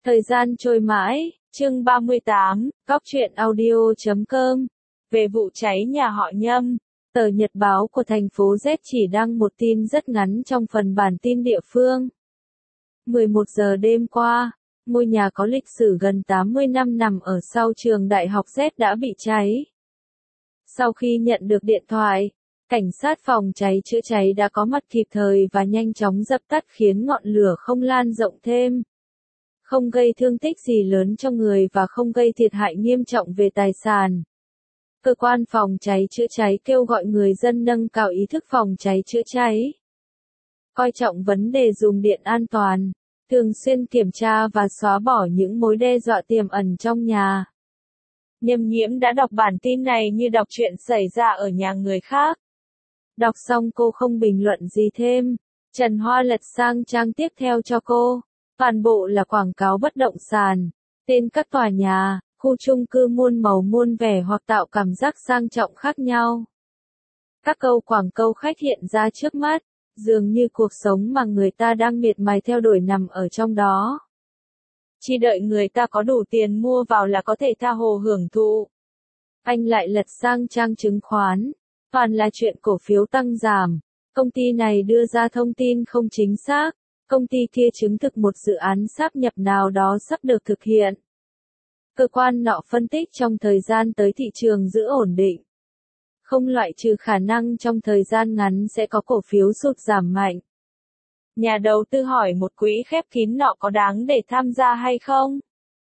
Thời gian trôi mãi, chương 38, Góc truyện audio.com. Về vụ cháy nhà họ Nhâm, tờ Nhật báo của thành phố Z chỉ đăng một tin rất ngắn trong phần bản tin địa phương. 11 giờ đêm qua, ngôi nhà có lịch sử gần 80 năm nằm ở sau trường đại học Z đã bị cháy. Sau khi nhận được điện thoại, cảnh sát phòng cháy chữa cháy đã có mặt kịp thời và nhanh chóng dập tắt khiến ngọn lửa không lan rộng thêm. Không gây thương tích gì lớn cho người và không gây thiệt hại nghiêm trọng về tài sản. Cơ quan phòng cháy chữa cháy kêu gọi người dân nâng cao ý thức phòng cháy chữa cháy. Coi trọng vấn đề dùng điện an toàn, thường xuyên kiểm tra và xóa bỏ những mối đe dọa tiềm ẩn trong nhà. Nhâm Nhiễm đã đọc bản tin này như đọc chuyện xảy ra ở nhà người khác. Đọc xong cô không bình luận gì thêm. Trần Hoa lật sang trang tiếp theo cho cô. Toàn bộ là quảng cáo bất động sản, tên các tòa nhà, khu chung cư muôn màu muôn vẻ hoặc tạo cảm giác sang trọng khác nhau. Các câu quảng câu khách hiện ra trước mắt, dường như cuộc sống mà người ta đang miệt mài theo đuổi nằm ở trong đó. Chỉ đợi người ta có đủ tiền mua vào là có thể tha hồ hưởng thụ. Anh lại lật sang trang chứng khoán, toàn là chuyện cổ phiếu tăng giảm, công ty này đưa ra thông tin không chính xác. Công ty kia chứng thực một dự án sáp nhập nào đó sắp được thực hiện. Cơ quan nọ phân tích trong thời gian tới thị trường giữ ổn định. Không loại trừ khả năng trong thời gian ngắn sẽ có cổ phiếu sụt giảm mạnh. Nhà đầu tư hỏi một quỹ khép kín nọ có đáng để tham gia hay không?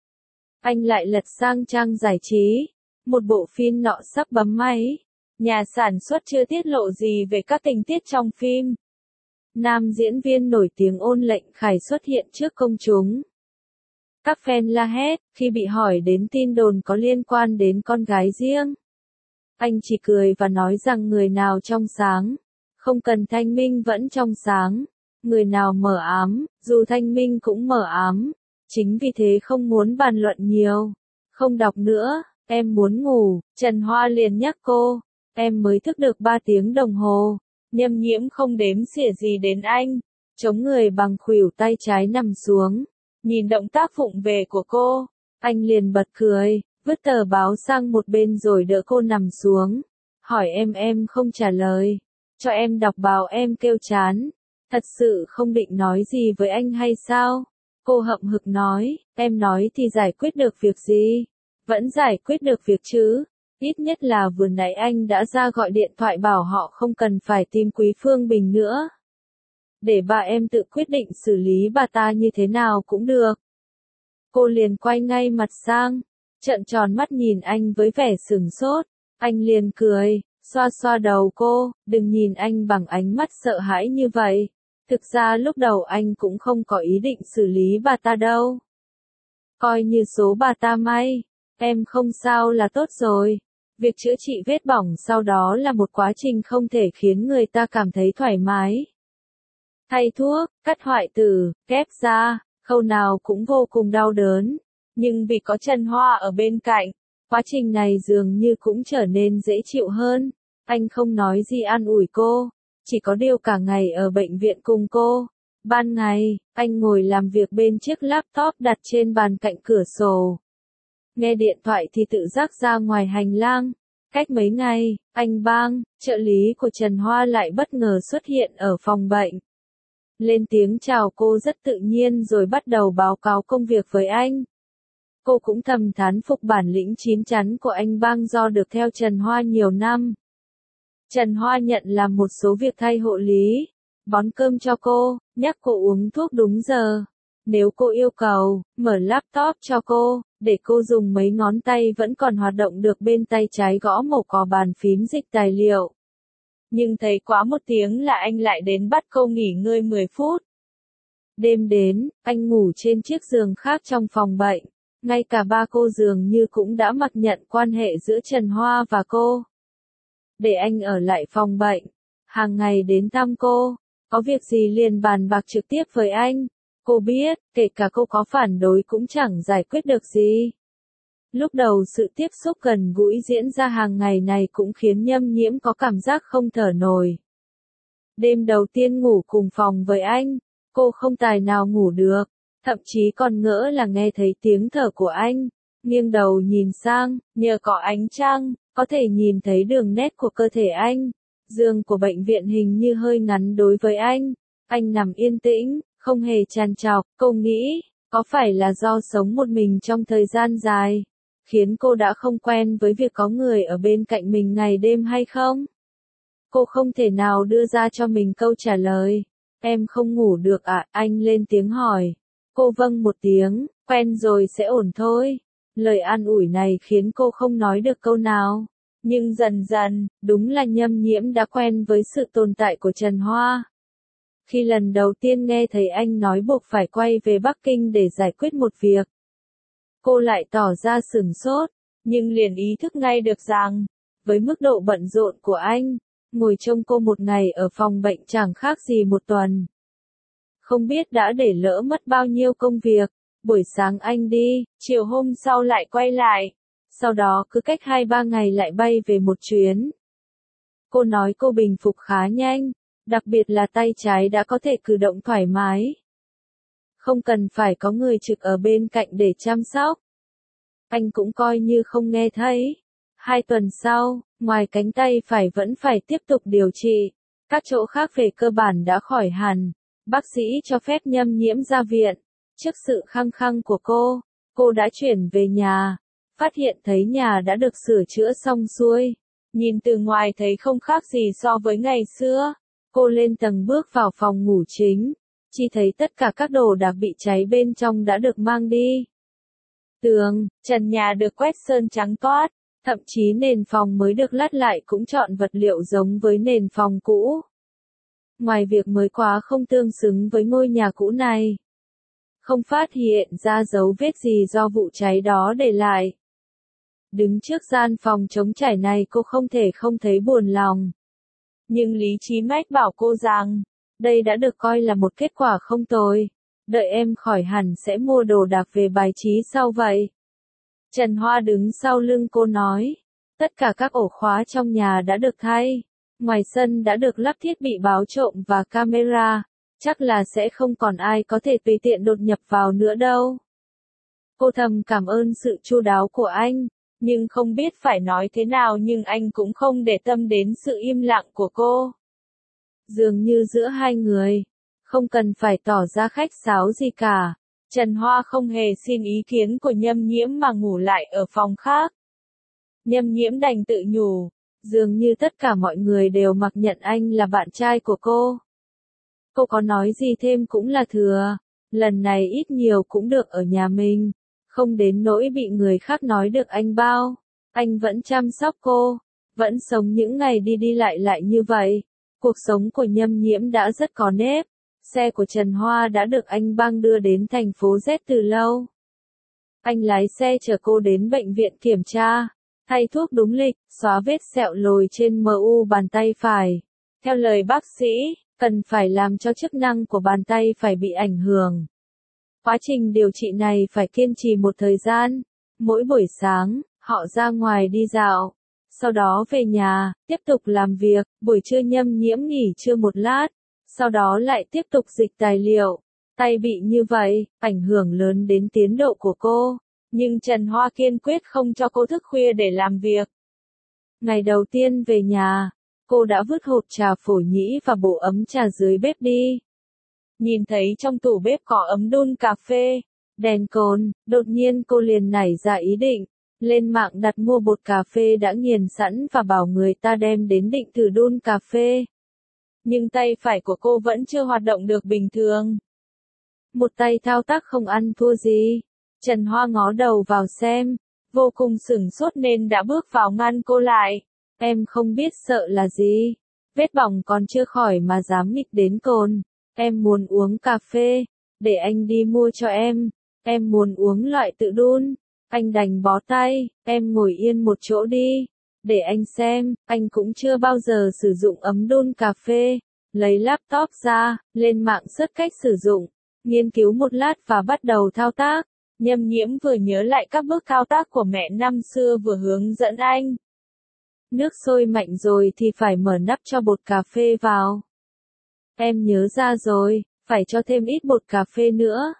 Anh lại lật sang trang giải trí. Một bộ phim nọ sắp bấm máy. Nhà sản xuất chưa tiết lộ gì về các tình tiết trong phim. Nam diễn viên nổi tiếng Ôn Lệnh Khải xuất hiện trước công chúng. Các fan la hét khi bị hỏi đến tin đồn có liên quan đến con gái riêng. Anh chỉ cười và nói rằng người nào trong sáng, không cần thanh minh vẫn trong sáng. Người nào mờ ám, dù thanh minh cũng mờ ám. Chính vì thế không muốn bàn luận nhiều. Không đọc nữa, em muốn ngủ. Trần Hoa liền nhắc cô. Em mới thức được 3 tiếng đồng hồ. Nhâm Nhiễm không đếm xỉa gì đến anh, chống người bằng khuỷu tay trái nằm xuống, nhìn động tác vụng về của cô, anh liền bật cười, vứt tờ báo sang một bên rồi đỡ cô nằm xuống, hỏi em không trả lời, cho em đọc báo em kêu chán, thật sự không định nói gì với anh hay sao? Cô hậm hực nói, em nói thì giải quyết được việc gì? Vẫn giải quyết được việc chứ. Ít nhất là vừa nãy anh đã ra gọi điện thoại bảo họ không cần phải tìm Quý Phương Bình nữa. Để bà em tự quyết định xử lý bà ta như thế nào cũng được. Cô liền quay ngay mặt sang, trợn tròn mắt nhìn anh với vẻ sửng sốt. Anh liền cười, xoa xoa đầu cô, đừng nhìn anh bằng ánh mắt sợ hãi như vậy. Thực ra lúc đầu anh cũng không có ý định xử lý bà ta đâu. Coi như số bà ta may, em không sao là tốt rồi. Việc chữa trị vết bỏng sau đó là một quá trình không thể khiến người ta cảm thấy thoải mái. Thay thuốc, cắt hoại tử, ghép da, khâu nào cũng vô cùng đau đớn. Nhưng vì có Trần Hoa ở bên cạnh, quá trình này dường như cũng trở nên dễ chịu hơn. Anh không nói gì an ủi cô, chỉ có điều cả ngày ở bệnh viện cùng cô. Ban ngày, anh ngồi làm việc bên chiếc laptop đặt trên bàn cạnh cửa sổ. Nghe điện thoại thì tự giác ra ngoài hành lang. Cách mấy ngày, anh Bang, trợ lý của Trần Hoa lại bất ngờ xuất hiện ở phòng bệnh. Lên tiếng chào cô rất tự nhiên rồi bắt đầu báo cáo công việc với anh. Cô cũng thầm thán phục bản lĩnh chín chắn của anh Bang do được theo Trần Hoa nhiều năm. Trần Hoa nhận làm một số việc thay hộ lý, bón cơm cho cô, nhắc cô uống thuốc đúng giờ. Nếu cô yêu cầu, mở laptop cho cô, để cô dùng mấy ngón tay vẫn còn hoạt động được bên tay trái gõ một cò bàn phím dịch tài liệu. Nhưng thấy quá một tiếng là anh lại đến bắt cô nghỉ ngơi 10 phút. Đêm đến, anh ngủ trên chiếc giường khác trong phòng bệnh. Ngay cả ba cô dường như cũng đã mặc nhận quan hệ giữa Trần Hoa và cô. Để anh ở lại phòng bệnh, hàng ngày đến thăm cô, có việc gì liền bàn bạc trực tiếp với anh. Cô biết, kể cả cô có phản đối cũng chẳng giải quyết được gì. Lúc đầu sự tiếp xúc gần gũi diễn ra hàng ngày này cũng khiến Nhâm Nhiễm có cảm giác không thở nổi. Đêm đầu tiên ngủ cùng phòng với anh, cô không tài nào ngủ được. thậm chí còn ngỡ là nghe thấy tiếng thở của anh. Nghiêng đầu nhìn sang, nhờ có ánh trăng, có thể nhìn thấy đường nét của cơ thể anh. Giường của bệnh viện hình như hơi ngắn đối với anh. Anh nằm yên tĩnh, không hề trằn trọc. Cô nghĩ, có phải là do sống một mình trong thời gian dài, khiến cô đã không quen với việc có người ở bên cạnh mình ngày đêm hay không? Cô không thể nào đưa ra cho mình câu trả lời. Em không ngủ được à? Anh lên tiếng hỏi. Cô vâng một tiếng, quen rồi sẽ ổn thôi. Lời an ủi này khiến cô không nói được câu nào. Nhưng dần dần, đúng là Nhâm Nhiễm đã quen với sự tồn tại của Trần Hoa. Khi lần đầu tiên nghe thấy anh nói buộc phải quay về Bắc Kinh để giải quyết một việc, cô lại tỏ ra sửng sốt, nhưng liền ý thức ngay được rằng, với mức độ bận rộn của anh, ngồi trông cô một ngày ở phòng bệnh chẳng khác gì một tuần. Không biết đã để lỡ mất bao nhiêu công việc. Buổi sáng anh đi, chiều hôm sau lại quay lại, sau đó cứ cách 2-3 ngày lại bay về một chuyến. Cô nói cô bình phục khá nhanh, đặc biệt là tay trái đã có thể cử động thoải mái. Không cần phải có người trực ở bên cạnh để chăm sóc. Anh cũng coi như không nghe thấy. 2 tuần sau, ngoài cánh tay phải vẫn phải tiếp tục điều trị, các chỗ khác về cơ bản đã khỏi hẳn. Bác sĩ cho phép Nhâm Nhiễm ra viện. Trước sự khăng khăng của cô đã chuyển về nhà, phát hiện thấy nhà đã được sửa chữa xong xuôi. Nhìn từ ngoài thấy không khác gì so với ngày xưa. Cô lên tầng bước vào phòng ngủ chính, chỉ thấy tất cả các đồ đạc bị cháy bên trong đã được mang đi. Tường, trần nhà được quét sơn trắng toát, thậm chí nền phòng mới được lát lại cũng chọn vật liệu giống với nền phòng cũ. Ngoài việc mới quá không tương xứng với ngôi nhà cũ này, không phát hiện ra dấu vết gì do vụ cháy đó để lại. Đứng trước gian phòng trống trải này cô không thể không thấy buồn lòng. Nhưng lý trí mách bảo cô rằng, đây đã được coi là một kết quả không tồi. Đợi em khỏi hẳn sẽ mua đồ đạc về bài trí sau vậy. Trần Hoa đứng sau lưng cô nói, tất cả các ổ khóa trong nhà đã được thay. Ngoài sân đã được lắp thiết bị báo trộm và camera, chắc là sẽ không còn ai có thể tùy tiện đột nhập vào nữa đâu. Cô thầm cảm ơn sự chu đáo của anh, nhưng không biết phải nói thế nào, nhưng anh cũng không để tâm đến sự im lặng của cô. Dường như giữa hai người, không cần phải tỏ ra khách sáo gì cả. Trần Hoa không hề xin ý kiến của Nhâm Nhiễm mà ngủ lại ở phòng khác. Nhâm Nhiễm đành tự nhủ, dường như tất cả mọi người đều mặc nhận anh là bạn trai của cô. Cô có nói gì thêm cũng là thừa, lần này ít nhiều cũng được ở nhà mình, không đến nỗi bị người khác nói được anh bao. Anh vẫn chăm sóc cô, vẫn sống những ngày đi đi lại lại như vậy. Cuộc sống của Nhâm Nhiễm đã rất có nếp. Xe của Trần Hoa đã được anh băng đưa đến thành phố Z từ lâu. Anh lái xe chở cô đến bệnh viện kiểm tra, thay thuốc đúng lịch, xóa vết sẹo lồi trên MU bàn tay phải. Theo lời bác sĩ, cần phải làm cho chức năng của bàn tay phải bị ảnh hưởng. Quá trình điều trị này phải kiên trì một thời gian. Mỗi buổi sáng, họ ra ngoài đi dạo, sau đó về nhà, tiếp tục làm việc. Buổi trưa Nhâm Nhiễm nghỉ trưa một lát, sau đó lại tiếp tục dịch tài liệu. Tay bị như vậy, ảnh hưởng lớn đến tiến độ của cô. Nhưng Trần Hoa kiên quyết không cho cô thức khuya để làm việc. Ngày đầu tiên về nhà, cô đã vứt hộp trà phổ nhĩ và bộ ấm trà dưới bếp đi. Nhìn thấy trong tủ bếp có ấm đun cà phê, đèn cồn, đột nhiên cô liền nảy ra ý định, lên mạng đặt mua bột cà phê đã nghiền sẵn và bảo người ta đem đến định thử đun cà phê. Nhưng tay phải của cô vẫn chưa hoạt động được bình thường. Một tay thao tác không ăn thua gì. Trần Hoa ngó đầu vào xem, vô cùng sửng sốt nên đã bước vào ngăn cô lại. Em không biết sợ là gì. Vết bỏng còn chưa khỏi mà dám nghịch đến cồn. Em muốn uống cà phê, để anh đi mua cho em. Em muốn uống loại tự đun. Anh đành bó tay, em ngồi yên một chỗ đi. Để anh xem, anh cũng chưa bao giờ sử dụng ấm đun cà phê. Lấy laptop ra, lên mạng search cách sử dụng. Nghiên cứu một lát và bắt đầu thao tác. Nhâm Nhiễm vừa nhớ lại các bước thao tác của mẹ năm xưa vừa hướng dẫn anh. Nước sôi mạnh rồi thì phải mở nắp cho bột cà phê vào. Em nhớ ra rồi, phải cho thêm ít bột cà phê nữa.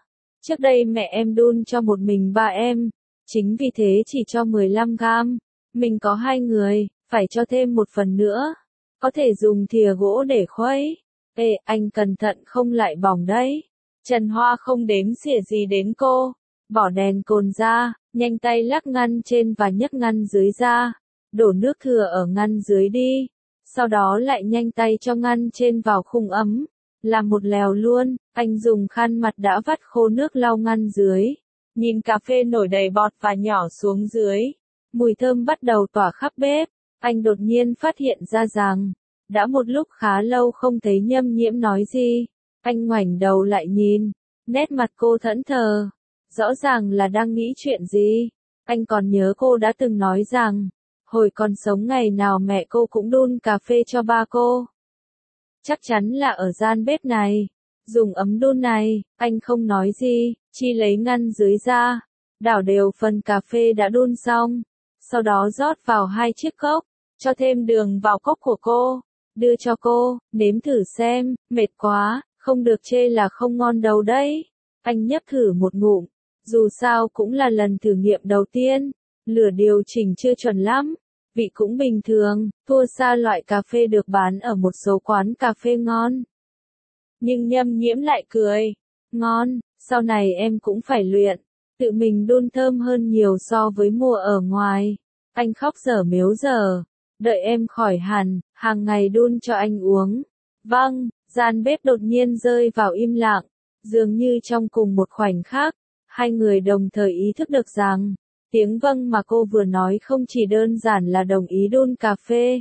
Trước đây mẹ em đun cho một mình ba em, chính vì thế chỉ cho 15 gram. Mình có 2 người, phải cho thêm một phần nữa. Có thể dùng thìa gỗ để khuấy. Ê, anh cẩn thận không lại bỏng đấy. Trần Hoa không đếm xỉa gì đến cô. Bỏ đèn cồn ra, nhanh tay lắc ngăn trên và nhấc ngăn dưới ra. Đổ nước thừa ở ngăn dưới đi. Sau đó lại nhanh tay cho ngăn trên vào khung ấm. Làm một lèo luôn, anh dùng khăn mặt đã vắt khô nước lau ngăn dưới. Nhìn cà phê nổi đầy bọt và nhỏ xuống dưới. Mùi thơm bắt đầu tỏa khắp bếp. Anh đột nhiên phát hiện ra rằng, đã một lúc khá lâu không thấy Nhâm Nhiễm nói gì. Anh ngoảnh đầu lại nhìn, nét mặt cô thẫn thờ. Rõ ràng là đang nghĩ chuyện gì. Anh còn nhớ cô đã từng nói rằng, hồi còn sống ngày nào mẹ cô cũng đun cà phê cho ba cô. Chắc chắn là ở gian bếp này. Dùng ấm đun này, anh không nói gì, chỉ lấy ngăn dưới ra. Đảo đều phần cà phê đã đun xong. Sau đó rót vào 2 chiếc cốc, cho thêm đường vào cốc của cô. Đưa cho cô, nếm thử xem, mệt quá, không được chê là không ngon đâu đấy. Anh nhấp thử một ngụm, dù sao cũng là lần thử nghiệm đầu tiên. Lửa điều chỉnh chưa chuẩn lắm, vị cũng bình thường, thua xa loại cà phê được bán ở một số quán cà phê ngon. Nhưng Nhâm Nhiễm lại cười, ngon, sau này em cũng phải luyện, tự mình đun thơm hơn nhiều so với mua ở ngoài. Anh khóc dở mếu dở, đợi em khỏi hẳn, hàng ngày đun cho anh uống. Vâng, gian bếp đột nhiên rơi vào im lặng, dường như trong cùng một khoảnh khắc, hai người đồng thời ý thức được rằng, tiếng vâng mà cô vừa nói không chỉ đơn giản là đồng ý đun cà phê.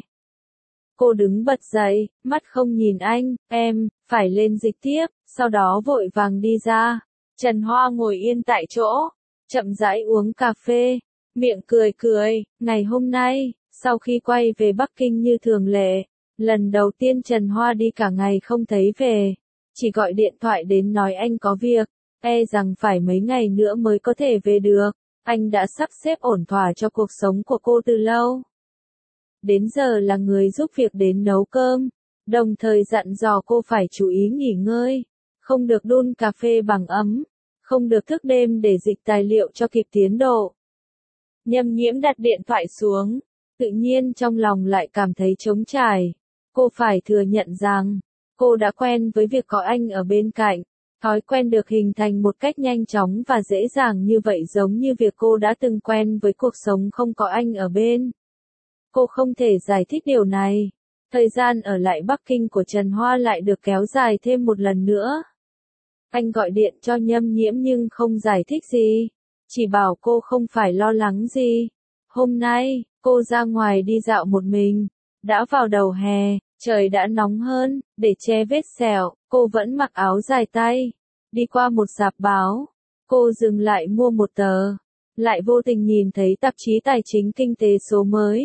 Cô đứng bật dậy, mắt không nhìn anh, em, phải lên dịch tiếp, sau đó vội vàng đi ra. Trần Hoa ngồi yên tại chỗ, chậm rãi uống cà phê, miệng cười cười. Ngày hôm nay, sau khi quay về Bắc Kinh như thường lệ, lần đầu tiên Trần Hoa đi cả ngày không thấy về, chỉ gọi điện thoại đến nói anh có việc, rằng phải mấy ngày nữa mới có thể về được. Anh đã sắp xếp ổn thỏa cho cuộc sống của cô từ lâu. Đến giờ là người giúp việc đến nấu cơm, đồng thời dặn dò cô phải chú ý nghỉ ngơi, không được đun cà phê bằng ấm, không được thức đêm để dịch tài liệu cho kịp tiến độ. Nhâm Nhiễm đặt điện thoại xuống, tự nhiên trong lòng lại cảm thấy trống trải. Cô phải thừa nhận rằng, cô đã quen với việc có anh ở bên cạnh. Thói quen được hình thành một cách nhanh chóng và dễ dàng như vậy giống như việc cô đã từng quen với cuộc sống không có anh ở bên. Cô không thể giải thích điều này. Thời gian ở lại Bắc Kinh của Trần Hoa lại được kéo dài thêm một lần nữa. Anh gọi điện cho Nhâm Nhiễm nhưng không giải thích gì. Chỉ bảo cô không phải lo lắng gì. Hôm nay, cô ra ngoài đi dạo một mình. Đã vào đầu hè, trời đã nóng hơn, để che vết sẹo, cô vẫn mặc áo dài tay. Đi qua một rạp báo, cô dừng lại mua một tờ, lại vô tình nhìn thấy tạp chí tài chính kinh tế số mới.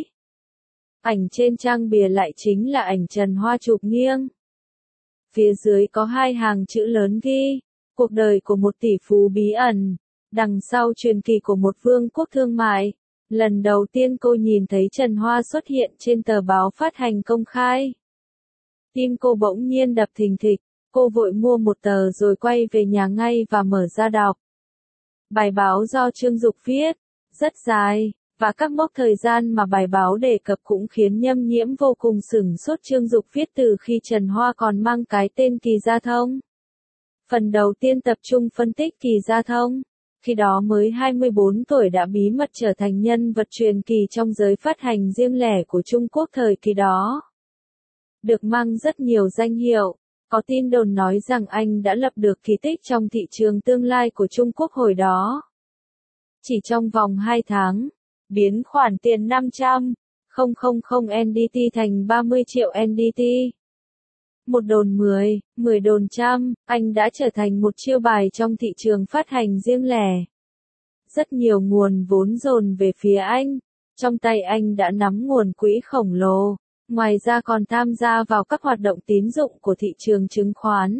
Ảnh trên trang bìa lại chính là ảnh Trần Hoa chụp nghiêng. Phía dưới có 2 hàng chữ lớn ghi, cuộc đời của một tỷ phú bí ẩn, đằng sau truyền kỳ của một vương quốc thương mại. Lần đầu tiên cô nhìn thấy Trần Hoa xuất hiện trên tờ báo phát hành công khai. Tim cô bỗng nhiên đập thình thịch, cô vội mua một tờ rồi quay về nhà ngay và mở ra đọc. Bài báo do Trương Dục viết, rất dài, và các mốc thời gian mà bài báo đề cập cũng khiến Nhâm Nhiễm vô cùng sửng sốt. Trương Dục viết từ khi Trần Hoa còn mang cái tên Kỳ Gia Thông. Phần đầu tiên tập trung phân tích Kỳ Gia Thông. Khi đó mới 24 tuổi đã bí mật trở thành nhân vật truyền kỳ trong giới phát hành riêng lẻ của Trung Quốc thời kỳ đó. Được mang rất nhiều danh hiệu, có tin đồn nói rằng anh đã lập được kỳ tích trong thị trường tương lai của Trung Quốc hồi đó. Chỉ trong vòng 2 tháng, biến khoản tiền 500.000 NDT thành 30 triệu NDT. Một đồn 10 đồn trăm, anh đã trở thành một chiêu bài trong thị trường phát hành riêng lẻ. Rất nhiều nguồn vốn dồn về phía anh, trong tay anh đã nắm nguồn quỹ khổng lồ, ngoài ra còn tham gia vào các hoạt động tín dụng của thị trường chứng khoán.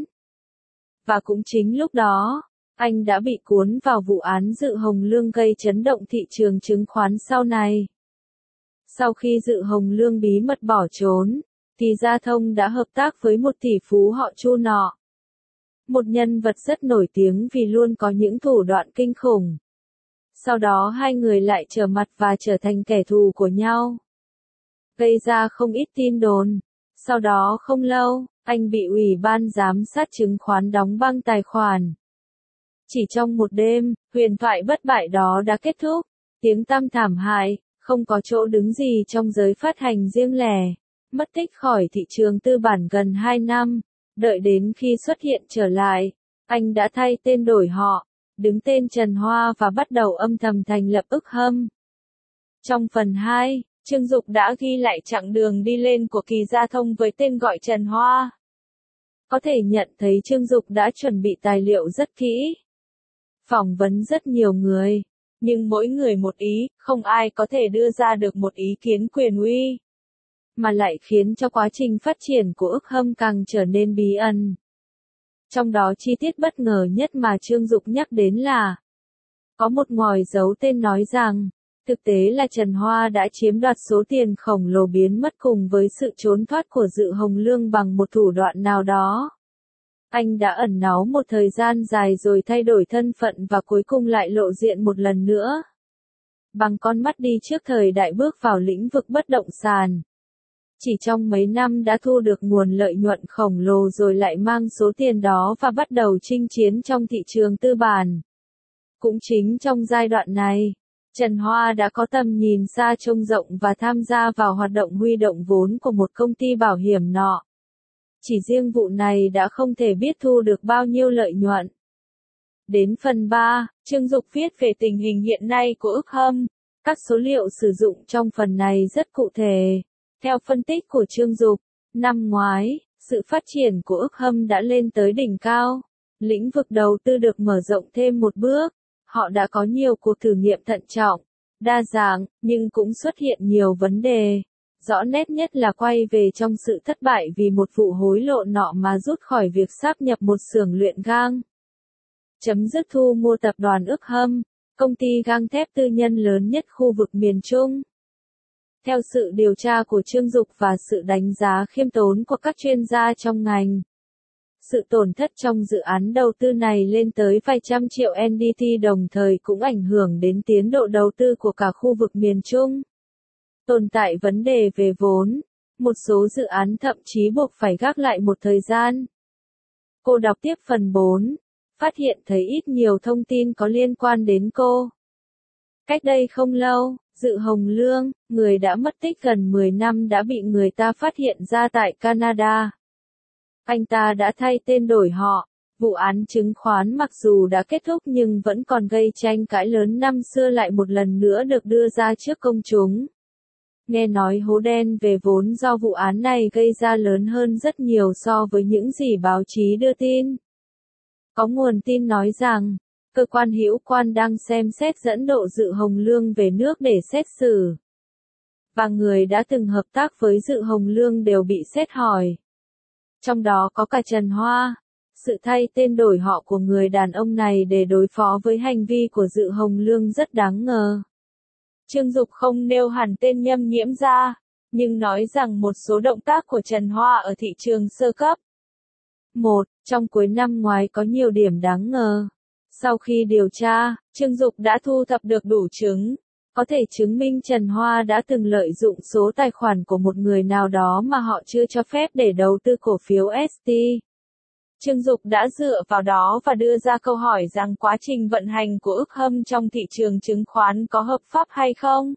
Và cũng chính lúc đó, anh đã bị cuốn vào vụ án Dự Hồng Lương gây chấn động thị trường chứng khoán sau này. Sau khi Dự Hồng Lương bí mật bỏ trốn, Kỳ Gia Thông đã hợp tác với một tỷ phú họ Chu nọ. một nhân vật rất nổi tiếng vì luôn có những thủ đoạn kinh khủng. Sau đó hai người lại trở mặt và trở thành kẻ thù của nhau, gây ra không ít tin đồn. Sau đó không lâu, anh bị Ủy ban giám sát chứng khoán đóng băng tài khoản. Chỉ trong một đêm, huyền thoại bất bại đó đã kết thúc. Tiếng tăm thảm hại, không có chỗ đứng gì trong giới phát hành riêng lẻ, mất tích khỏi thị trường tư bản gần 2 năm. Đợi đến khi xuất hiện trở lại, anh đã thay tên đổi họ, đứng tên Trần Hoa và bắt đầu âm thầm thành lập Ức Hâm. Trong phần 2, Trương Dục đã ghi lại chặng đường đi lên của Kỳ Gia Thông với tên gọi Trần Hoa. Có thể nhận thấy Trương Dục đã chuẩn bị tài liệu rất kỹ, phỏng vấn rất nhiều người, nhưng mỗi người một ý, không ai có thể đưa ra được một ý kiến quyền uy, mà lại khiến cho quá trình phát triển của Ức Hâm càng trở nên bí ẩn. Trong đó chi tiết bất ngờ nhất mà Trương Dục nhắc đến là, có một ngòi giấu tên nói rằng, thực tế là Trần Hoa đã chiếm đoạt số tiền khổng lồ biến mất cùng với sự trốn thoát của Dự Hồng Lương bằng một thủ đoạn nào đó. Anh đã ẩn náu một thời gian dài rồi thay đổi thân phận và cuối cùng lại lộ diện một lần nữa. Bằng con mắt đi trước thời đại bước vào lĩnh vực bất động sản. Chỉ trong mấy năm đã thu được nguồn lợi nhuận khổng lồ rồi lại mang số tiền đó và bắt đầu chinh chiến trong thị trường tư bản. Cũng chính trong giai đoạn này, Trần Hoa đã có tầm nhìn xa trông rộng và tham gia vào hoạt động huy động vốn của một công ty bảo hiểm nọ. Chỉ riêng vụ này đã không thể biết thu được bao nhiêu lợi nhuận. Đến phần 3, Trương Dục viết về tình hình hiện nay của Ức Hâm. Các số liệu sử dụng trong phần này rất cụ thể. Theo phân tích của Trương Dục, năm ngoái, sự phát triển của Ức Hâm đã lên tới đỉnh cao. Lĩnh vực đầu tư được mở rộng thêm một bước. Họ đã có nhiều cuộc thử nghiệm thận trọng, đa dạng, nhưng cũng xuất hiện nhiều vấn đề. Rõ nét nhất là quay về trong sự thất bại vì một vụ hối lộ nọ mà rút khỏi việc sáp nhập một xưởng luyện gang. Chấm dứt thu mua tập đoàn Ức Hâm, công ty gang thép tư nhân lớn nhất khu vực miền Trung. Theo sự điều tra của Trương Dục và sự đánh giá khiêm tốn của các chuyên gia trong ngành, sự tổn thất trong dự án đầu tư này lên tới vài trăm triệu NDT, đồng thời cũng ảnh hưởng đến tiến độ đầu tư của cả khu vực miền Trung. Tồn tại vấn đề về vốn, một số dự án thậm chí buộc phải gác lại một thời gian. Cô đọc tiếp phần 4, phát hiện thấy ít nhiều thông tin có liên quan đến cô. Cách đây không lâu, Dự Hồng Lương, người đã mất tích gần 10 năm đã bị người ta phát hiện ra tại Canada. Anh ta đã thay tên đổi họ. Vụ án chứng khoán mặc dù đã kết thúc nhưng vẫn còn gây tranh cãi lớn năm xưa lại một lần nữa được đưa ra trước công chúng. Nghe nói hố đen về vốn do vụ án này gây ra lớn hơn rất nhiều so với những gì báo chí đưa tin. Có nguồn tin nói rằng, cơ quan hữu quan đang xem xét dẫn độ Dự Hồng Lương về nước để xét xử. Và người đã từng hợp tác với Dự Hồng Lương đều bị xét hỏi. Trong đó có cả Trần Hoa. Sự thay tên đổi họ của người đàn ông này để đối phó với hành vi của Dự Hồng Lương rất đáng ngờ. Trương Dục không nêu hẳn tên Nhâm Nhiễm ra, nhưng nói rằng một số động tác của Trần Hoa ở thị trường sơ cấp. 1. Trong cuối năm ngoái có nhiều điểm đáng ngờ. Sau khi điều tra, Trương Dục đã thu thập được đủ chứng, có thể chứng minh Trần Hoa đã từng lợi dụng số tài khoản của một người nào đó mà họ chưa cho phép để đầu tư cổ phiếu ST. Trương Dục đã dựa vào đó và đưa ra câu hỏi rằng quá trình vận hành của Ức Hâm trong thị trường chứng khoán có hợp pháp hay không?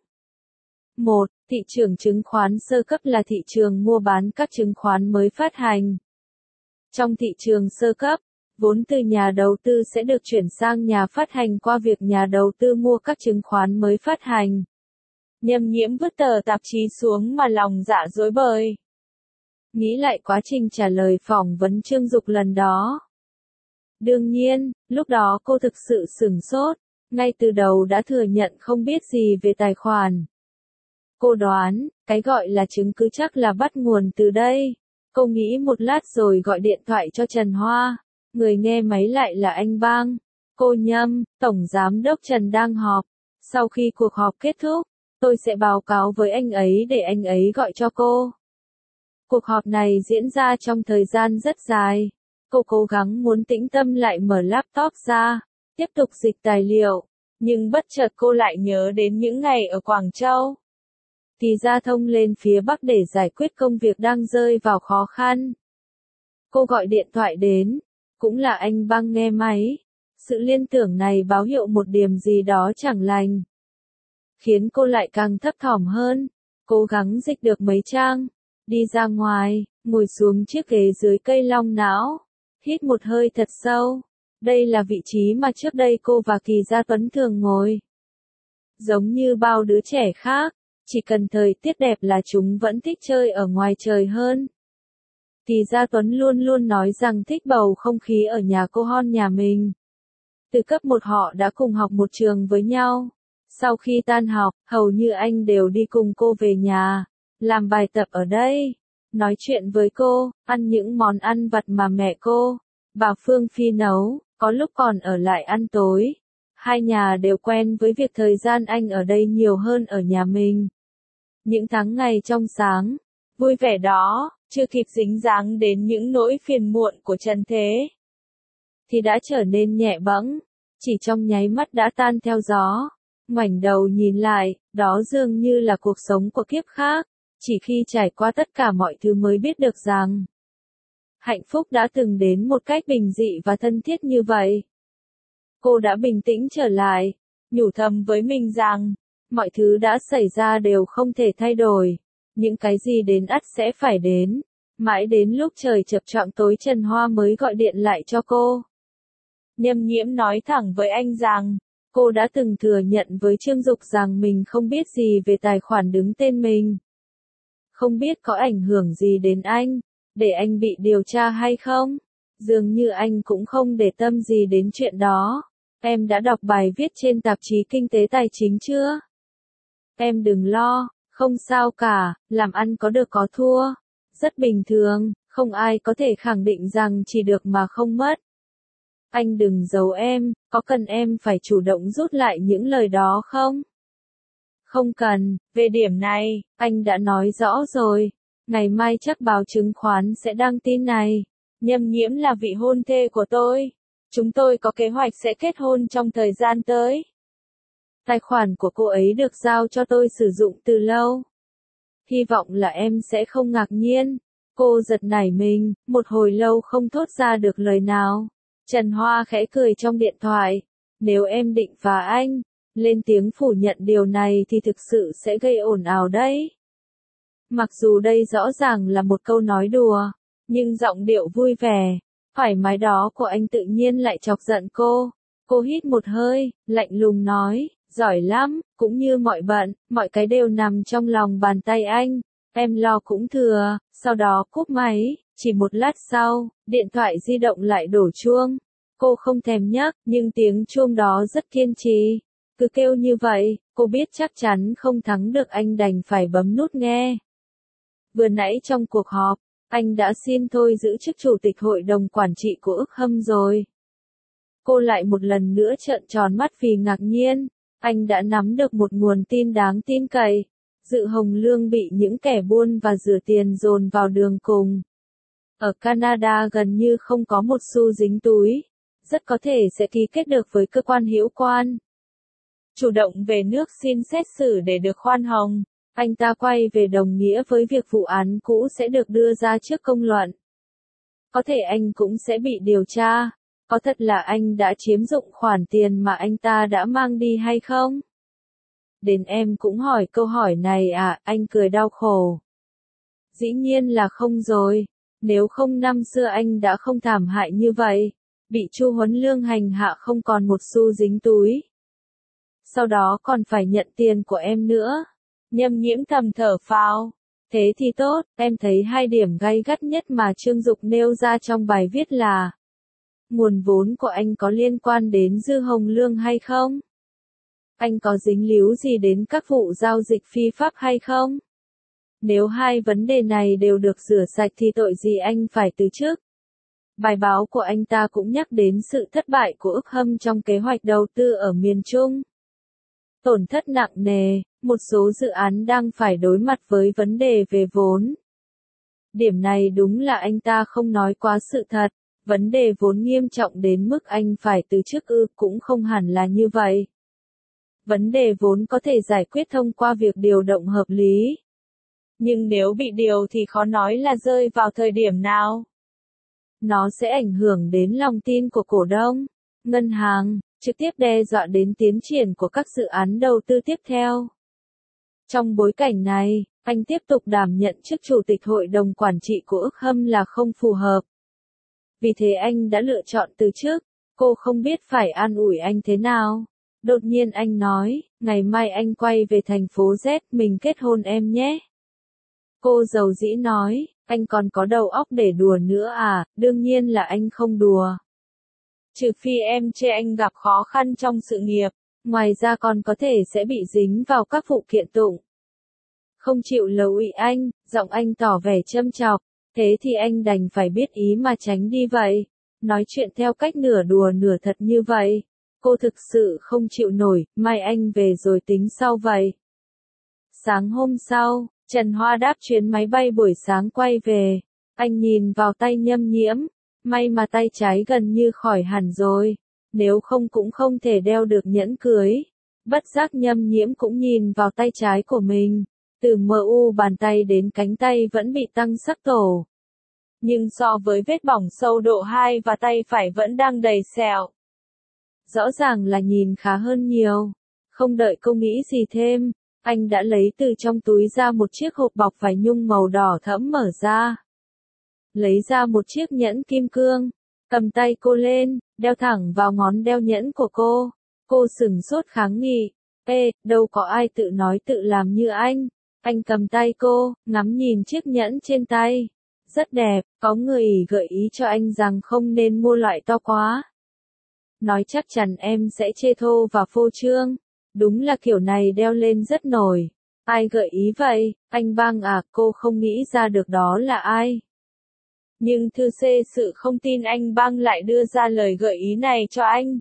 1. Thị trường chứng khoán sơ cấp là thị trường mua bán các chứng khoán mới phát hành. Trong thị trường sơ cấp, vốn từ nhà đầu tư sẽ được chuyển sang nhà phát hành qua việc nhà đầu tư mua các chứng khoán mới phát hành. Nhâm Nhiễm vứt tờ tạp chí xuống mà lòng dạ rối bời. Nghĩ lại quá trình trả lời phỏng vấn Trương Dục lần đó. Đương nhiên, lúc đó cô thực sự sửng sốt, ngay từ đầu đã thừa nhận không biết gì về tài khoản. Cô đoán, cái gọi là chứng cứ chắc là bắt nguồn từ đây. Cô nghĩ một lát rồi gọi điện thoại cho Trần Hoa. Người nghe máy lại là anh Bang. Cô Nhâm, Tổng Giám đốc Trần đang họp. Sau khi cuộc họp kết thúc, tôi sẽ báo cáo với anh ấy để anh ấy gọi cho cô. Cuộc họp này diễn ra trong thời gian rất dài. Cô cố gắng muốn tĩnh tâm lại mở laptop ra, tiếp tục dịch tài liệu, nhưng bất chợt cô lại nhớ đến những ngày ở Quảng Châu. Thì ra thông lên phía Bắc để giải quyết công việc đang rơi vào khó khăn. Cô gọi điện thoại đến, cũng là anh Băng nghe máy. Sự liên tưởng này báo hiệu một điểm gì đó chẳng lành, khiến cô lại càng thấp thỏm hơn, cố gắng dịch được mấy trang, đi ra ngoài, ngồi xuống chiếc ghế dưới cây long não, hít một hơi thật sâu. Đây là vị trí mà trước đây cô và Kỳ Gia Tuấn thường ngồi. Giống như bao đứa trẻ khác, chỉ cần thời tiết đẹp là chúng vẫn thích chơi ở ngoài trời hơn. Kỳ Gia Tuấn luôn luôn nói rằng thích bầu không khí ở nhà cô Hon nhà mình. Từ cấp 1 họ đã cùng học một trường với nhau. Sau khi tan học, hầu như anh đều đi cùng cô về nhà, làm bài tập ở đây, nói chuyện với cô, ăn những món ăn vặt mà mẹ cô, bà Phương Phi nấu, có lúc còn ở lại ăn tối. Hai nhà đều quen với việc thời gian anh ở đây nhiều hơn ở nhà mình. Những tháng ngày trong sáng, vui vẻ đó, chưa kịp dính dáng đến những nỗi phiền muộn của trần thế, thì đã trở nên nhẹ bẫng, chỉ trong nháy mắt đã tan theo gió. Ngoảnh đầu nhìn lại, đó dường như là cuộc sống của kiếp khác, chỉ khi trải qua tất cả mọi thứ mới biết được rằng hạnh phúc đã từng đến một cách bình dị và thân thiết như vậy. Cô đã bình tĩnh trở lại, nhủ thầm với mình rằng, mọi thứ đã xảy ra đều không thể thay đổi, những cái gì đến ắt sẽ phải đến. Mãi đến lúc trời chập choạng tối Trần Hoa mới gọi điện lại cho cô. Nhâm Nhiễm nói thẳng với anh rằng, cô đã từng thừa nhận với Trương Dục rằng mình không biết gì về tài khoản đứng tên mình. Không biết có ảnh hưởng gì đến anh, để anh bị điều tra hay không? Dường như anh cũng không để tâm gì đến chuyện đó. Em đã đọc bài viết trên tạp chí Kinh tế Tài chính chưa? Em đừng lo, không sao cả, làm ăn có được có thua. Rất bình thường, không ai có thể khẳng định rằng chỉ được mà không mất. Anh đừng giấu em, có cần em phải chủ động rút lại những lời đó không? Không cần, về điểm này, anh đã nói rõ rồi. Ngày mai chắc báo chứng khoán sẽ đăng tin này. Nhâm Nhiễm là vị hôn thê của tôi. Chúng tôi có kế hoạch sẽ kết hôn trong thời gian tới. Tài khoản của cô ấy được giao cho tôi sử dụng từ lâu. Hy vọng là em sẽ không ngạc nhiên. Cô giật nảy mình, một hồi lâu không thốt ra được lời nào. Trần Hoa khẽ cười trong điện thoại. Nếu em định phá anh, lên tiếng phủ nhận điều này thì thực sự sẽ gây ồn ào đấy. Mặc dù đây rõ ràng là một câu nói đùa, nhưng giọng điệu vui vẻ, thoải mái đó của anh tự nhiên lại chọc giận cô. Cô hít một hơi, lạnh lùng nói, giỏi lắm, cũng như mọi bận, mọi cái đều nằm trong lòng bàn tay anh. Em lo cũng thừa, sau đó cúp máy, chỉ một lát sau, điện thoại di động lại đổ chuông. Cô không thèm nhắc, nhưng tiếng chuông đó rất kiên trì. Cứ kêu như vậy, cô biết chắc chắn không thắng được anh đành phải bấm nút nghe. Vừa nãy trong cuộc họp, anh đã xin thôi giữ chức chủ tịch hội đồng quản trị của Ức Hâm rồi. Cô lại một lần nữa trợn tròn mắt vì ngạc nhiên. Anh đã nắm được một nguồn tin đáng tin cậy. Dự Hồng Lương bị những kẻ buôn và rửa tiền dồn vào đường cùng. Ở Canada gần như không có một xu dính túi. Rất có thể sẽ ký kết được với cơ quan hữu quan. Chủ động về nước xin xét xử để được khoan hồng. Anh ta quay về đồng nghĩa với việc vụ án cũ sẽ được đưa ra trước công luận. Có thể anh cũng sẽ bị điều tra. Có thật là anh đã chiếm dụng khoản tiền mà anh ta đã mang đi hay không? Đến em cũng hỏi câu hỏi này à, anh cười đau khổ. Dĩ nhiên là không rồi. Nếu không năm xưa anh đã không thảm hại như vậy. Bị Chu Huấn Lương hành hạ không còn một xu dính túi. Sau đó còn phải nhận tiền của em nữa. Nhâm Nhiễm thầm thở phào. Thế thì tốt, em thấy hai điểm gay gắt nhất mà Trương Dục nêu ra trong bài viết là nguồn vốn của anh có liên quan đến Dư Hồng Lương hay không? Anh có dính líu gì đến các vụ giao dịch phi pháp hay không? Nếu hai vấn đề này đều được rửa sạch thì tội gì anh phải từ chức? Bài báo của anh ta cũng nhắc đến sự thất bại của Ức Hâm trong kế hoạch đầu tư ở miền Trung. Tổn thất nặng nề, một số dự án đang phải đối mặt với vấn đề về vốn. Điểm này đúng là anh ta không nói quá sự thật. Vấn đề vốn nghiêm trọng đến mức anh phải từ chức ư, cũng không hẳn là như vậy. Vấn đề vốn có thể giải quyết thông qua việc điều động hợp lý. Nhưng nếu bị điều thì khó nói là rơi vào thời điểm nào. Nó sẽ ảnh hưởng đến lòng tin của cổ đông, ngân hàng, trực tiếp đe dọa đến tiến triển của các dự án đầu tư tiếp theo. Trong bối cảnh này, anh tiếp tục đảm nhận chức chủ tịch hội đồng quản trị của Ước Hâm là không phù hợp. Vì thế anh đã lựa chọn từ chức. Cô không biết phải an ủi anh thế nào. Đột nhiên anh nói, ngày mai anh quay về thành phố Z, mình kết hôn em nhé. Cô dầu dĩ nói, anh còn có đầu óc để đùa nữa à, đương nhiên là anh không đùa. Trừ phi em chê anh gặp khó khăn trong sự nghiệp, ngoài ra còn có thể sẽ bị dính vào các vụ kiện tụng. Không chịu lầu ị anh, giọng anh tỏ vẻ châm chọc, thế thì anh đành phải biết ý mà tránh đi vậy. Nói chuyện theo cách nửa đùa nửa thật như vậy. Cô thực sự không chịu nổi, mai anh về rồi tính sau vậy. Sáng hôm sau, Trần Hoa đáp chuyến máy bay buổi sáng quay về. Anh nhìn vào tay Nhâm Nhiễm, may mà tay trái gần như khỏi hẳn rồi, nếu không cũng không thể đeo được nhẫn cưới. Bất giác Nhâm Nhiễm cũng nhìn vào tay trái của mình, từ mu bàn tay đến cánh tay vẫn bị tăng sắc tổ. Nhưng so với vết bỏng sâu độ 2 và tay phải vẫn đang đầy sẹo. Rõ ràng là nhìn khá hơn nhiều. Không đợi cô nghĩ gì thêm, anh đã lấy từ trong túi ra một chiếc hộp bọc vải nhung màu đỏ thẫm mở ra. Lấy ra một chiếc nhẫn kim cương, cầm tay cô lên, đeo thẳng vào ngón đeo nhẫn của cô. Cô sửng sốt kháng nghị, ê, đâu có ai tự nói tự làm như anh. Anh cầm tay cô, ngắm nhìn chiếc nhẫn trên tay. Rất đẹp, có người gợi ý cho anh rằng không nên mua loại to quá. Nói chắc chắn em sẽ chê thô và phô trương. Đúng là kiểu này đeo lên rất nổi. Ai gợi ý vậy? Anh Bang à, cô không nghĩ ra được đó là ai. Nhưng Thư Xê sự không tin anh Bang lại đưa ra lời gợi ý này cho anh.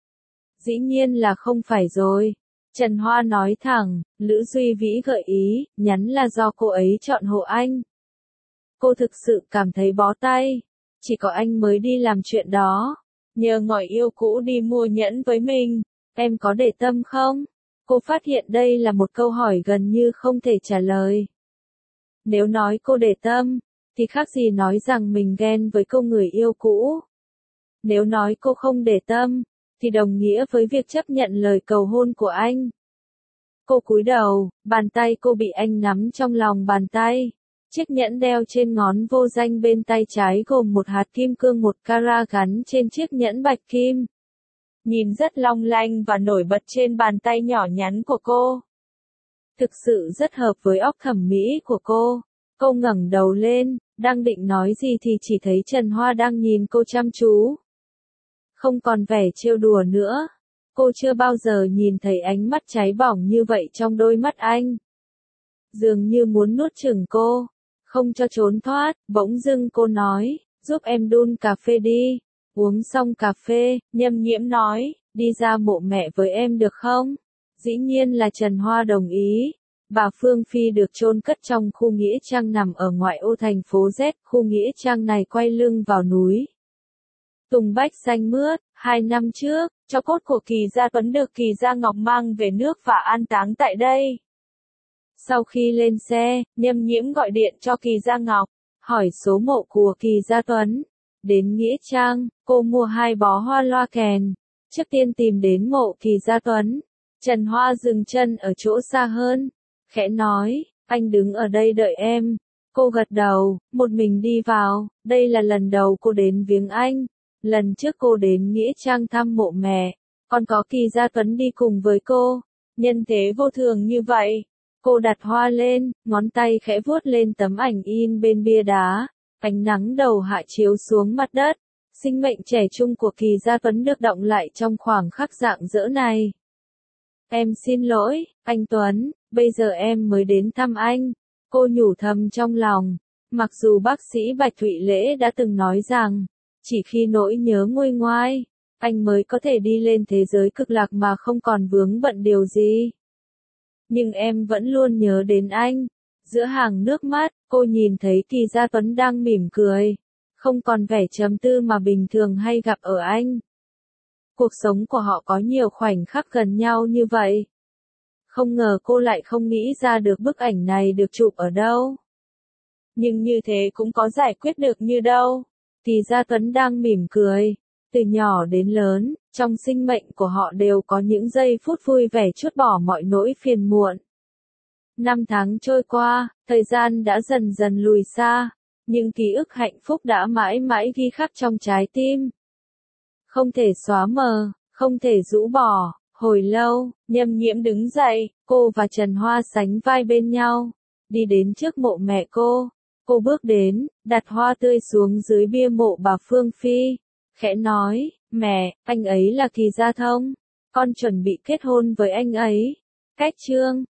Dĩ nhiên là không phải rồi. Trần Hoa nói thẳng, Lữ Duy Vĩ gợi ý, nhắn là do cô ấy chọn hộ anh. Cô thực sự cảm thấy bó tay. Chỉ có anh mới đi làm chuyện đó. Nhờ ngỏi yêu cũ đi mua nhẫn với mình. Em có để tâm không? Cô phát hiện đây là một câu hỏi gần như không thể trả lời. Nếu nói cô để tâm, thì khác gì nói rằng mình ghen với cô người yêu cũ. Nếu nói cô không để tâm, thì đồng nghĩa với việc chấp nhận lời cầu hôn của anh. Cô cúi đầu, bàn tay cô bị anh nắm trong lòng bàn tay. Chiếc nhẫn đeo trên ngón vô danh bên tay trái gồm một hạt kim cương 1 carat gắn trên chiếc nhẫn bạch kim. Nhìn rất long lanh và nổi bật trên bàn tay nhỏ nhắn của cô. Thực sự rất hợp với óc thẩm mỹ của cô. Cô ngẩng đầu lên, đang định nói gì thì chỉ thấy Trần Hoa đang nhìn cô chăm chú. Không còn vẻ trêu đùa nữa. Cô chưa bao giờ nhìn thấy ánh mắt cháy bỏng như vậy trong đôi mắt anh. Dường như muốn nuốt chửng cô. Không cho trốn thoát, bỗng dưng cô nói, giúp em đun cà phê đi. Uống xong cà phê, Nhâm Nhiễm nói, đi ra mộ mẹ với em được không? Dĩ nhiên là Trần Hoa đồng ý. Bà Phương Phi được chôn cất trong khu nghĩa trang nằm ở ngoại ô thành phố Z. Khu nghĩa trang này quay lưng vào núi. Tùng bách xanh mướt. 2 năm trước, tro cốt của Kỳ Gia Tuấn được Kỳ Gia Ngọc mang về nước và an táng tại đây. Sau khi lên xe, Nhâm Nhiễm gọi điện cho Kỳ Gia Ngọc, hỏi số mộ của Kỳ Gia Tuấn. Đến nghĩa trang, cô mua 2 bó hoa loa kèn. Trước tiên tìm đến mộ Kỳ Gia Tuấn. Trần Hoa dừng chân ở chỗ xa hơn. Khẽ nói, anh đứng ở đây đợi em. Cô gật đầu, một mình đi vào. Đây là lần đầu cô đến viếng anh. Lần trước cô đến nghĩa trang thăm mộ mẹ. Còn có Kỳ Gia Tuấn đi cùng với cô. Nhân thế vô thường như vậy. Cô đặt hoa lên, ngón tay khẽ vuốt lên tấm ảnh in bên bia đá. Ánh nắng đầu hạ chiếu xuống mặt đất. Sinh mệnh trẻ trung của Kỳ Gia Tuấn được đọng lại trong khoảng khắc rạng rỡ này. Em xin lỗi, anh Tuấn, bây giờ em mới đến thăm anh. Cô nhủ thầm trong lòng. Mặc dù bác sĩ Bạch Thụy Lễ đã từng nói rằng, chỉ khi nỗi nhớ nguôi ngoai, anh mới có thể đi lên thế giới cực lạc mà không còn vướng bận điều gì. Nhưng em vẫn luôn nhớ đến anh. Giữa hàng nước mắt, cô nhìn thấy Kỳ Gia Tuấn đang mỉm cười. không còn vẻ trầm tư mà bình thường hay gặp ở anh. Cuộc sống của họ có nhiều khoảnh khắc gần nhau như vậy. Không ngờ cô lại không nghĩ ra được bức ảnh này được chụp ở đâu. Nhưng như thế cũng có giải quyết được như đâu. Thì ra Tuấn đang mỉm cười. Từ nhỏ đến lớn, trong sinh mệnh của họ đều có những giây phút vui vẻ trút bỏ mọi nỗi phiền muộn. Năm tháng trôi qua, thời gian đã dần dần lùi xa, nhưng ký ức hạnh phúc đã mãi mãi ghi khắc trong trái tim. Không thể xóa mờ, không thể rũ bỏ. Hồi lâu, Nhâm Nhiễm đứng dậy, cô và Trần Hoa sánh vai bên nhau, đi đến trước mộ mẹ cô. Cô bước đến, đặt hoa tươi xuống dưới bia mộ bà Phương Phi, khẽ nói, mẹ, anh ấy là Kỳ Gia Thông, con chuẩn bị kết hôn với anh ấy. Cách chương